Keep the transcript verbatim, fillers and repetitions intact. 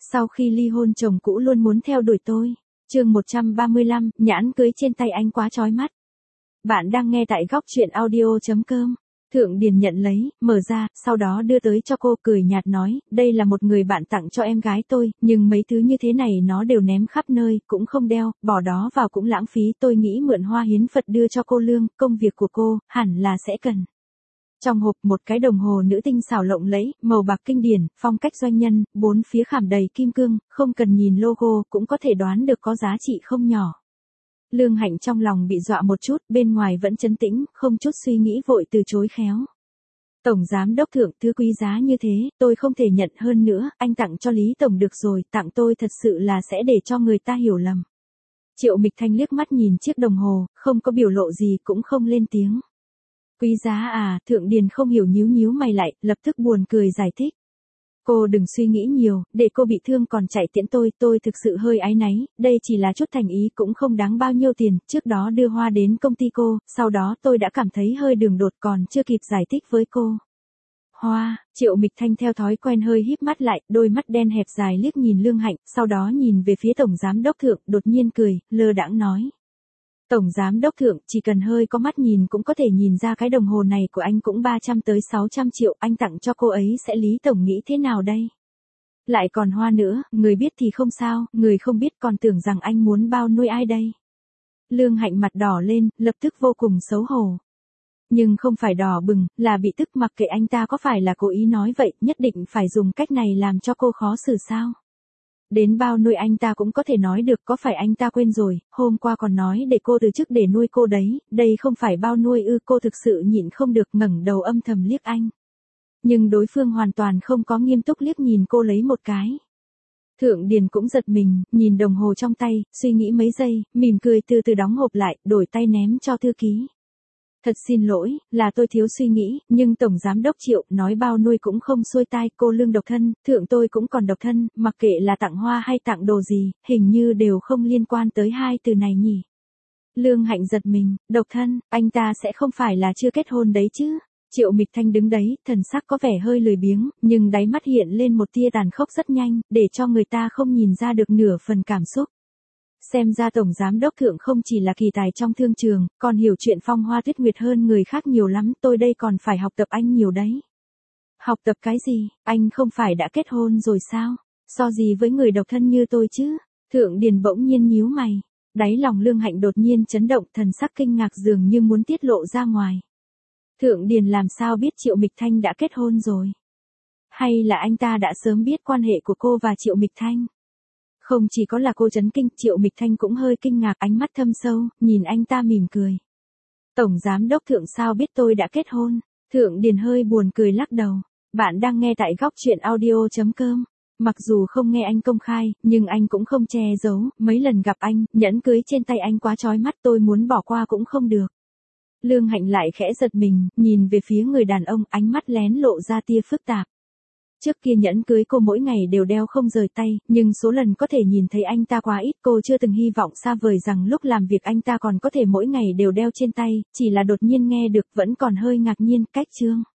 Sau khi ly hôn chồng cũ luôn muốn theo đuổi tôi. Chương một trăm ba mươi lăm, nhãn cưới trên tay anh quá chói mắt. Bạn đang nghe tại góc truyện audio chấm com. Thượng Điền nhận lấy, mở ra, sau đó đưa tới cho cô, cười nhạt nói, đây là một người bạn tặng cho em gái tôi, nhưng mấy thứ như thế này nó đều ném khắp nơi, cũng không đeo, bỏ đó vào cũng lãng phí, tôi nghĩ mượn hoa hiến Phật đưa cho cô lương, công việc của cô, hẳn là sẽ cần. Trong hộp một cái đồng hồ nữ tinh xảo lộng lẫy, màu bạc kinh điển, phong cách doanh nhân, bốn phía khảm đầy kim cương, không cần nhìn logo cũng có thể đoán được có giá trị không nhỏ. Lương Hạnh trong lòng bị dọa một chút, bên ngoài vẫn trấn tĩnh, không chút suy nghĩ vội từ chối khéo. Tổng giám đốc Thượng, thứ quý giá như thế, tôi không thể nhận, hơn nữa, anh tặng cho Lý Tổng được rồi, tặng tôi thật sự là sẽ để cho người ta hiểu lầm. Triệu Mịch Thanh liếc mắt nhìn chiếc đồng hồ, không có biểu lộ gì, cũng không lên tiếng. Quý giá à, Thượng Điền không hiểu, nhíu nhíu mày lại, lập tức buồn cười giải thích. Cô đừng suy nghĩ nhiều, để cô bị thương còn chạy tiễn tôi, tôi thực sự hơi áy náy, đây chỉ là chút thành ý, cũng không đáng bao nhiêu tiền, trước đó đưa hoa đến công ty cô, sau đó tôi đã cảm thấy hơi đường đột, còn chưa kịp giải thích với cô. Hoa, Triệu Mịch Thanh theo thói quen hơi híp mắt lại, đôi mắt đen hẹp dài liếc nhìn Lương Hạnh, sau đó nhìn về phía Tổng Giám Đốc Thượng, đột nhiên cười, lơ đãng nói. Tổng Giám Đốc Thượng, chỉ cần hơi có mắt nhìn cũng có thể nhìn ra cái đồng hồ này của anh cũng ba trăm tới sáu trăm triệu, anh tặng cho cô ấy sẽ Lý Tổng nghĩ thế nào đây? Lại còn hoa nữa, người biết thì không sao, người không biết còn tưởng rằng anh muốn bao nuôi ai đây? Lương Hạnh mặt đỏ lên, lập tức vô cùng xấu hổ. Nhưng không phải đỏ bừng, là bị tức, mặc kệ anh ta có phải là cố ý nói vậy, nhất định phải dùng cách này làm cho cô khó xử sao? Đến bao nuôi anh ta cũng có thể nói được, có phải anh ta quên rồi, hôm qua còn nói để cô từ chức để nuôi cô đấy, đây không phải bao nuôi ư? Cô thực sự nhịn không được, ngẩng đầu âm thầm liếc anh. Nhưng đối phương hoàn toàn không có nghiêm túc liếc nhìn cô lấy một cái. Thượng Điền cũng giật mình, nhìn đồng hồ trong tay, suy nghĩ mấy giây, mỉm cười từ từ đóng hộp lại, đổi tay ném cho thư ký. Thật xin lỗi, là tôi thiếu suy nghĩ, nhưng Tổng Giám Đốc Triệu nói bao nuôi cũng không xuôi tai, cô Lương độc thân, Thượng tôi cũng còn độc thân, mặc kệ là tặng hoa hay tặng đồ gì, hình như đều không liên quan tới hai từ này nhỉ. Lương Hạnh giật mình, độc thân, anh ta sẽ không phải là chưa kết hôn đấy chứ? Triệu Mịch Thanh đứng đấy, thần sắc có vẻ hơi lười biếng, nhưng đáy mắt hiện lên một tia tàn khốc rất nhanh, để cho người ta không nhìn ra được nửa phần cảm xúc. Xem ra Tổng Giám Đốc Thượng không chỉ là kỳ tài trong thương trường, còn hiểu chuyện phong hoa tuyết nguyệt hơn người khác nhiều lắm, tôi đây còn phải học tập anh nhiều đấy. Học tập cái gì, anh không phải đã kết hôn rồi sao? So gì với người độc thân như tôi chứ? Thượng Điền bỗng nhiên nhíu mày. Đáy lòng Lương Hạnh đột nhiên chấn động, thần sắc kinh ngạc dường như muốn tiết lộ ra ngoài. Thượng Điền làm sao biết Triệu Mịch Thanh đã kết hôn rồi? Hay là anh ta đã sớm biết quan hệ của cô và Triệu Mịch Thanh? Không chỉ có là cô chấn kinh, Triệu Mịch Thanh cũng hơi kinh ngạc, ánh mắt thâm sâu, nhìn anh ta mỉm cười. Tổng Giám Đốc Thượng sao biết tôi đã kết hôn? Thượng Điền hơi buồn cười lắc đầu. Bạn đang nghe tại góc truyện audio chấm com. Mặc dù không nghe anh công khai, nhưng anh cũng không che giấu, mấy lần gặp anh, nhẫn cưới trên tay anh quá chói mắt, tôi muốn bỏ qua cũng không được. Lương Hạnh lại khẽ giật mình, nhìn về phía người đàn ông, ánh mắt lén lộ ra tia phức tạp. Trước kia nhẫn cưới cô mỗi ngày đều đeo không rời tay, nhưng số lần có thể nhìn thấy anh ta quá ít, cô chưa từng hy vọng xa vời rằng lúc làm việc anh ta còn có thể mỗi ngày đều đeo trên tay, chỉ là đột nhiên nghe được vẫn còn hơi ngạc nhiên, cách chương.